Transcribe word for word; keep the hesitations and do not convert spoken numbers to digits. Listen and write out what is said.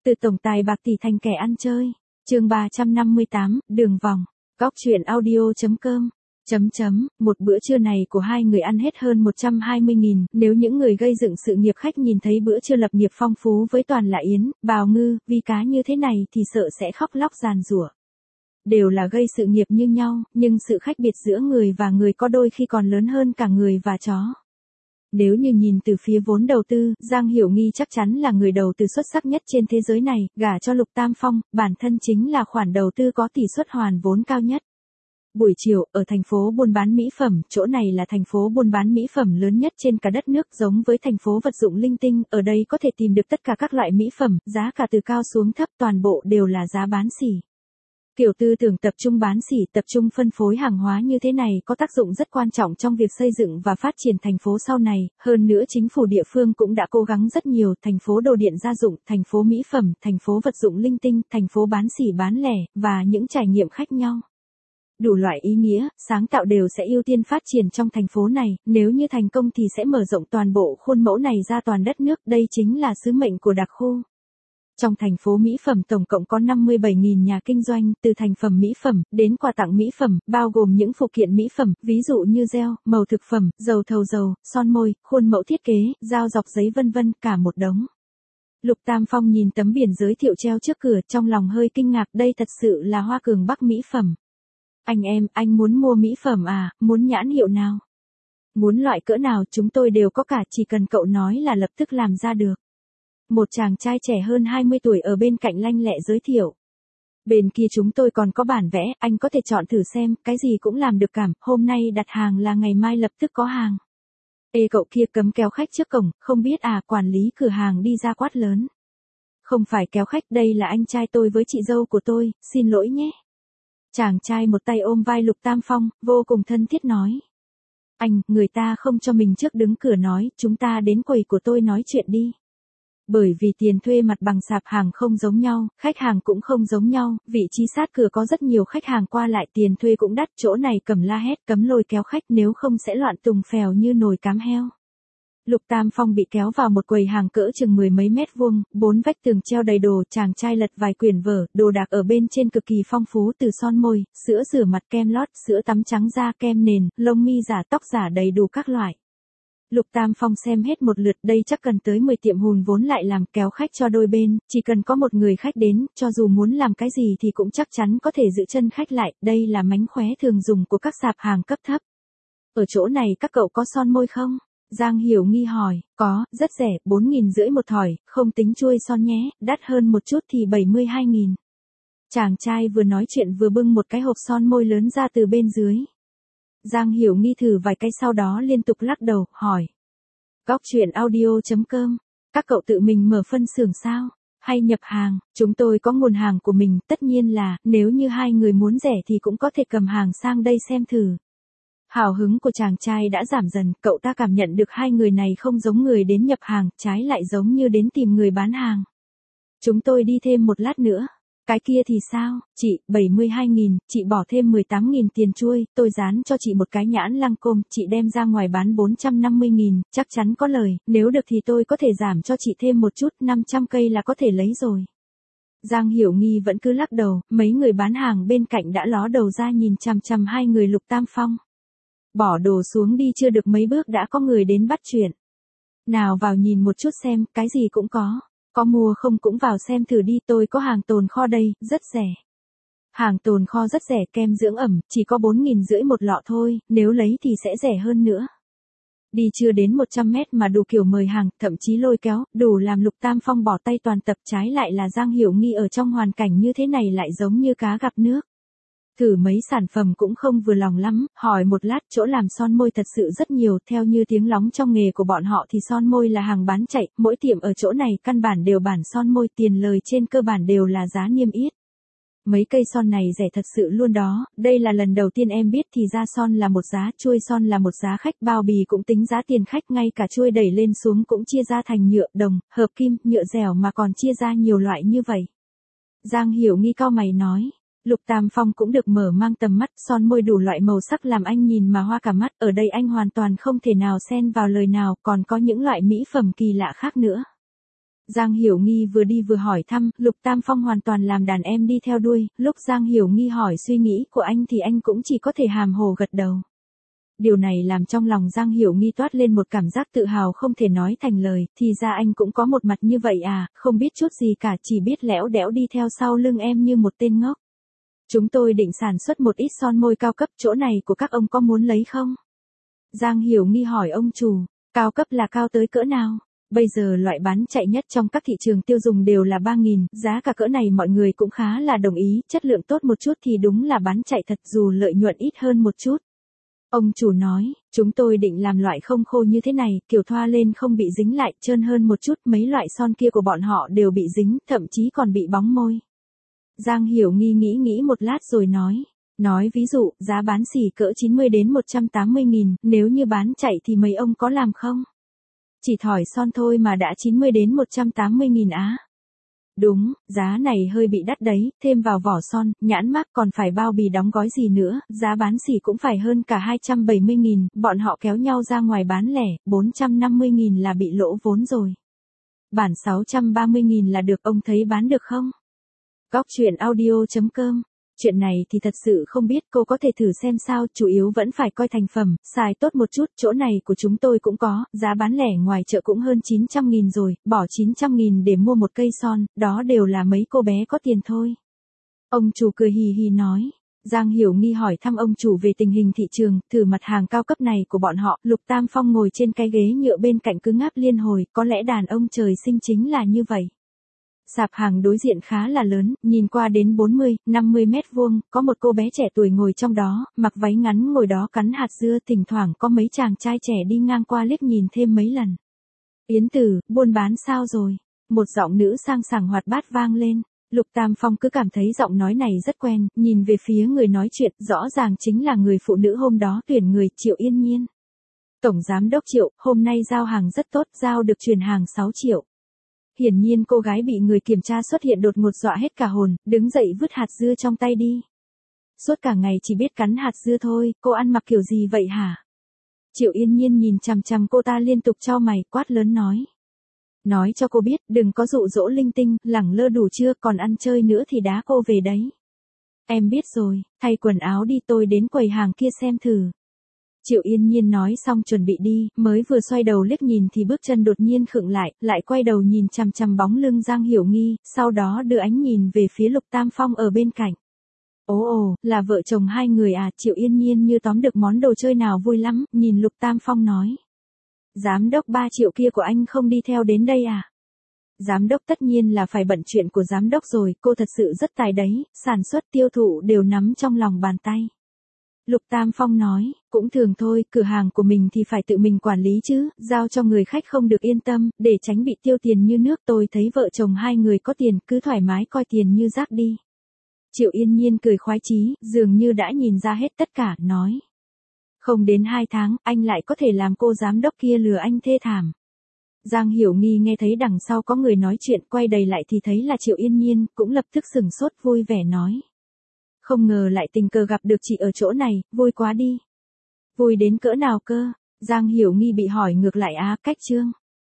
Từ tổng tài bạc tỷ thành kẻ ăn chơi. Chương ba trăm năm mươi tám, đường vòng. Góc truyện audio chấm com. Chấm chấm, một bữa trưa này của hai người ăn hết hơn một trăm hai mươi nghìn, nếu những người gây dựng sự nghiệp khách nhìn thấy bữa trưa lập nghiệp phong phú với toàn là yến, bào ngư, vi cá như thế này thì sợ sẽ khóc lóc giàn giụa. Đều là gây sự nghiệp như nhau, nhưng sự khác biệt giữa người và người có đôi khi còn lớn hơn cả người và chó. Nếu như nhìn từ phía vốn đầu tư, Giang Hiểu Nghi chắc chắn là người đầu tư xuất sắc nhất trên thế giới này, gả cho Lục Tam Phong, bản thân chính là khoản đầu tư có tỷ suất hoàn vốn cao nhất. Buổi chiều, ở thành phố buôn bán mỹ phẩm, chỗ này là thành phố buôn bán mỹ phẩm lớn nhất trên cả đất nước, giống với thành phố vật dụng linh tinh, ở đây có thể tìm được tất cả các loại mỹ phẩm, giá cả từ cao xuống thấp, toàn bộ đều là giá bán sỉ. Kiểu tư tưởng tập trung bán sỉ, tập trung phân phối hàng hóa như thế này có tác dụng rất quan trọng trong việc xây dựng và phát triển thành phố sau này, hơn nữa chính phủ địa phương cũng đã cố gắng rất nhiều, thành phố đồ điện gia dụng, thành phố mỹ phẩm, thành phố vật dụng linh tinh, thành phố bán sỉ bán lẻ, và những trải nghiệm khác nhau. Đủ loại ý nghĩa, sáng tạo đều sẽ ưu tiên phát triển trong thành phố này, nếu như thành công thì sẽ mở rộng toàn bộ khuôn mẫu này ra toàn đất nước, đây chính là sứ mệnh của đặc khu. Trong thành phố mỹ phẩm tổng cộng có năm mươi bảy nghìn nhà kinh doanh, từ thành phẩm mỹ phẩm, đến quà tặng mỹ phẩm, bao gồm những phụ kiện mỹ phẩm, ví dụ như gel, màu thực phẩm, dầu thầu dầu, son môi, khuôn mẫu thiết kế, dao dọc giấy vân vân, cả một đống. Lục Tam Phong nhìn tấm biển giới thiệu treo trước cửa, trong lòng hơi kinh ngạc, đây thật sự là Hoa Cường Bắc mỹ phẩm. Anh em, anh muốn mua mỹ phẩm à, muốn nhãn hiệu nào? Muốn loại cỡ nào chúng tôi đều có cả, chỉ cần cậu nói là lập tức làm ra được. Một chàng trai trẻ hơn hai mươi tuổi ở bên cạnh lanh lẹ giới thiệu. Bên kia chúng tôi còn có bản vẽ, anh có thể chọn thử xem, cái gì cũng làm được cảm, hôm nay đặt hàng là ngày mai lập tức có hàng. Ê cậu kia cấm kéo khách trước cổng, không biết à, quản lý cửa hàng đi ra quát lớn. Không phải kéo khách, đây là anh trai tôi với chị dâu của tôi, xin lỗi nhé. Chàng trai một tay ôm vai Lục Tam Phong, vô cùng thân thiết nói. Anh, người ta không cho mình trước đứng cửa nói, chúng ta đến quầy của tôi nói chuyện đi. Bởi vì tiền thuê mặt bằng sạp hàng không giống nhau, khách hàng cũng không giống nhau, vị trí sát cửa có rất nhiều khách hàng qua lại, tiền thuê cũng đắt, chỗ này cầm la hét cấm lôi kéo khách, nếu không sẽ loạn tùng phèo như nồi cám heo. Lục Tam Phong bị kéo vào một quầy hàng cỡ chừng mười mấy mét vuông, bốn vách tường treo đầy đồ, chàng trai lật vài quyển vở, đồ đạc ở bên trên cực kỳ phong phú, từ son môi, sữa rửa mặt, kem lót, sữa tắm trắng da, kem nền, lông mi giả, tóc giả, đầy đủ các loại. Lục Tam Phong xem hết một lượt, đây chắc cần tới mười tiệm hùn vốn lại làm, kéo khách cho đôi bên, chỉ cần có một người khách đến, cho dù muốn làm cái gì thì cũng chắc chắn có thể giữ chân khách lại, đây là mánh khóe thường dùng của các sạp hàng cấp thấp. Ở chỗ này các cậu có son môi không? Giang Hiểu Nghi hỏi, có, rất rẻ, bốn nghìn rưỡi một thỏi, không tính chuôi son nhé, đắt hơn một chút thì bảy mươi hai nghìn. Chàng trai vừa nói chuyện vừa bưng một cái hộp son môi lớn ra từ bên dưới. Giang Hiểu Nghi thử vài cái sau đó liên tục lắc đầu, hỏi. Góc truyện audio chấm com, các cậu tự mình mở phân xưởng sao? Hay nhập hàng? Chúng tôi có nguồn hàng của mình, tất nhiên là, nếu như hai người muốn rẻ thì cũng có thể cầm hàng sang đây xem thử. Hào hứng của chàng trai đã giảm dần, cậu ta cảm nhận được hai người này không giống người đến nhập hàng, trái lại giống như đến tìm người bán hàng. Chúng tôi đi thêm một lát nữa. Cái kia thì sao, chị, bảy mươi hai nghìn, chị bỏ thêm mười tám nghìn tiền chuôi, tôi dán cho chị một cái nhãn Lancôme, chị đem ra ngoài bán bốn trăm năm mươi nghìn, chắc chắn có lời, nếu được thì tôi có thể giảm cho chị thêm một chút, năm trăm cây là có thể lấy rồi. Giang Hiểu Nghi vẫn cứ lắc đầu, mấy người bán hàng bên cạnh đã ló đầu ra nhìn chằm chằm hai người Lục Tam Phong. Bỏ đồ xuống đi chưa được mấy bước đã có người đến bắt chuyện. Nào vào nhìn một chút xem, cái gì cũng có. Có mua không cũng vào xem thử đi, tôi có hàng tồn kho đây, rất rẻ. Hàng tồn kho rất rẻ, kem dưỡng ẩm, chỉ có bốn nghìn rưỡi một lọ thôi, nếu lấy thì sẽ rẻ hơn nữa. Đi chưa đến một trăm mét mà đủ kiểu mời hàng, thậm chí lôi kéo, đủ làm Lục Tam Phong bỏ tay toàn tập, trái lại là Giang Hiểu Nghi ở trong hoàn cảnh như thế này lại giống như cá gặp nước. Thử mấy sản phẩm cũng không vừa lòng lắm, hỏi một lát, chỗ làm son môi thật sự rất nhiều, theo như tiếng lóng trong nghề của bọn họ thì son môi là hàng bán chạy, mỗi tiệm ở chỗ này căn bản đều bản son môi, tiền lời trên cơ bản đều là giá niêm yết. Mấy cây son này rẻ thật sự luôn đó, đây là lần đầu tiên em biết thì ra son là một giá, chuôi son là một giá, khách bao bì cũng tính giá tiền khách, ngay cả chuôi đẩy lên xuống cũng chia ra thành nhựa, đồng, hợp kim, nhựa dẻo mà còn chia ra nhiều loại như vậy. Giang Hiểu Nghi cau mày nói. Lục Tam Phong cũng được mở mang tầm mắt, son môi đủ loại màu sắc làm anh nhìn mà hoa cả mắt, ở đây anh hoàn toàn không thể nào xen vào lời nào, còn có những loại mỹ phẩm kỳ lạ khác nữa. Giang Hiểu Nghi vừa đi vừa hỏi thăm, Lục Tam Phong hoàn toàn làm đàn em đi theo đuôi, lúc Giang Hiểu Nghi hỏi suy nghĩ của anh thì anh cũng chỉ có thể hàm hồ gật đầu. Điều này làm trong lòng Giang Hiểu Nghi toát lên một cảm giác tự hào không thể nói thành lời, thì ra anh cũng có một mặt như vậy à, không biết chút gì cả, chỉ biết lẽo đẽo đi theo sau lưng em như một tên ngốc. Chúng tôi định sản xuất một ít son môi cao cấp, chỗ này của các ông có muốn lấy không? Giang Hiểu Nghi hỏi ông chủ, cao cấp là cao tới cỡ nào? Bây giờ loại bán chạy nhất trong các thị trường tiêu dùng đều là ba nghìn, giá cả cỡ này mọi người cũng khá là đồng ý, chất lượng tốt một chút thì đúng là bán chạy thật dù lợi nhuận ít hơn một chút. Ông chủ nói, chúng tôi định làm loại không khô như thế này, kiểu thoa lên không bị dính lại, trơn hơn một chút, mấy loại son kia của bọn họ đều bị dính, thậm chí còn bị bóng môi. Giang Hiểu Nghi nghĩ nghĩ một lát rồi nói, nói ví dụ, giá bán xỉ cỡ chín mươi đến một trăm tám mươi nghìn, nếu như bán chạy thì mấy ông có làm không? Chỉ thỏi son thôi mà đã chín mươi đến một trăm tám mươi nghìn á. Đúng, giá này hơi bị đắt đấy, thêm vào vỏ son, nhãn mác còn phải bao bì đóng gói gì nữa, giá bán xỉ cũng phải hơn cả hai trăm bảy mươi nghìn, bọn họ kéo nhau ra ngoài bán lẻ, bốn trăm năm mươi nghìn là bị lỗ vốn rồi. Bản sáu trăm ba mươi nghìn là được, ông thấy bán được không? Góc truyện audio chấm com. Chuyện này thì thật sự không biết, cô có thể thử xem sao, chủ yếu vẫn phải coi thành phẩm, xài tốt một chút, chỗ này của chúng tôi cũng có, giá bán lẻ ngoài chợ cũng hơn chín trăm nghìn rồi, bỏ chín trăm nghìn để mua một cây son, đó đều là mấy cô bé có tiền thôi. Ông chủ cười hì hì nói. Giang Hiểu Nghi hỏi thăm ông chủ về tình hình thị trường, thử mặt hàng cao cấp này của bọn họ, Lục Tam Phong ngồi trên cái ghế nhựa bên cạnh cứ ngáp liên hồi, có lẽ đàn ông trời sinh chính là như vậy. Sạp hàng đối diện khá là lớn, nhìn qua đến bốn mươi, năm mươi mét vuông, có một cô bé trẻ tuổi ngồi trong đó, mặc váy ngắn ngồi đó cắn hạt dưa, thỉnh thoảng có mấy chàng trai trẻ đi ngang qua liếc nhìn thêm mấy lần. Yến Tử, buôn bán sao rồi? Một giọng nữ sang sảng hoạt bát vang lên. Lục Tam Phong cứ cảm thấy giọng nói này rất quen, nhìn về phía người nói chuyện, rõ ràng chính là người phụ nữ hôm đó tuyển người, Triệu Yên Nhiên. Tổng giám đốc Triệu, hôm nay giao hàng rất tốt, giao được truyền hàng sáu triệu. Hiển nhiên cô gái bị người kiểm tra xuất hiện đột ngột dọa hết cả hồn, đứng dậy vứt hạt dưa trong tay đi. Suốt cả ngày chỉ biết cắn hạt dưa thôi, cô ăn mặc kiểu gì vậy hả? Triệu Yên Nhiên nhìn chằm chằm cô ta liên tục chau mày, quát lớn nói. Nói cho cô biết, đừng có dụ dỗ linh tinh, lẳng lơ đủ chưa, còn ăn chơi nữa thì đá cô về đấy. Em biết rồi, thay quần áo đi, tôi đến quầy hàng kia xem thử. Triệu Yên Nhiên nói xong chuẩn bị đi, mới vừa xoay đầu liếc nhìn thì bước chân đột nhiên khựng lại, lại quay đầu nhìn chằm chằm bóng lưng Giang Hiểu Nghi, sau đó đưa ánh nhìn về phía Lục Tam Phong ở bên cạnh. Ồ ồ, là vợ chồng hai người à, Triệu Yên Nhiên như tóm được món đồ chơi nào vui lắm, nhìn Lục Tam Phong nói. Giám đốc ba triệu kia của anh không đi theo đến đây à? Giám đốc tất nhiên là phải bận chuyện của giám đốc rồi, cô thật sự rất tài đấy, sản xuất tiêu thụ đều nắm trong lòng bàn tay. Lục Tam Phong nói, cũng thường thôi, cửa hàng của mình thì phải tự mình quản lý chứ, giao cho người khách không được yên tâm, để tránh bị tiêu tiền như nước, tôi thấy vợ chồng hai người có tiền, cứ thoải mái coi tiền như rác đi. Triệu Yên Nhiên cười khoái chí, dường như đã nhìn ra hết tất cả, nói. Không đến hai tháng, anh lại có thể làm cô giám đốc kia lừa anh thê thảm. Giang Hiểu Nghi nghe thấy đằng sau có người nói chuyện, quay đầy lại thì thấy là Triệu Yên Nhiên, cũng lập tức sừng sốt vui vẻ nói. Không ngờ lại tình cờ gặp được chị ở chỗ này, vui quá đi. Vui đến cỡ nào cơ? Giang Hiểu Nghi bị hỏi ngược lại á, cách chương.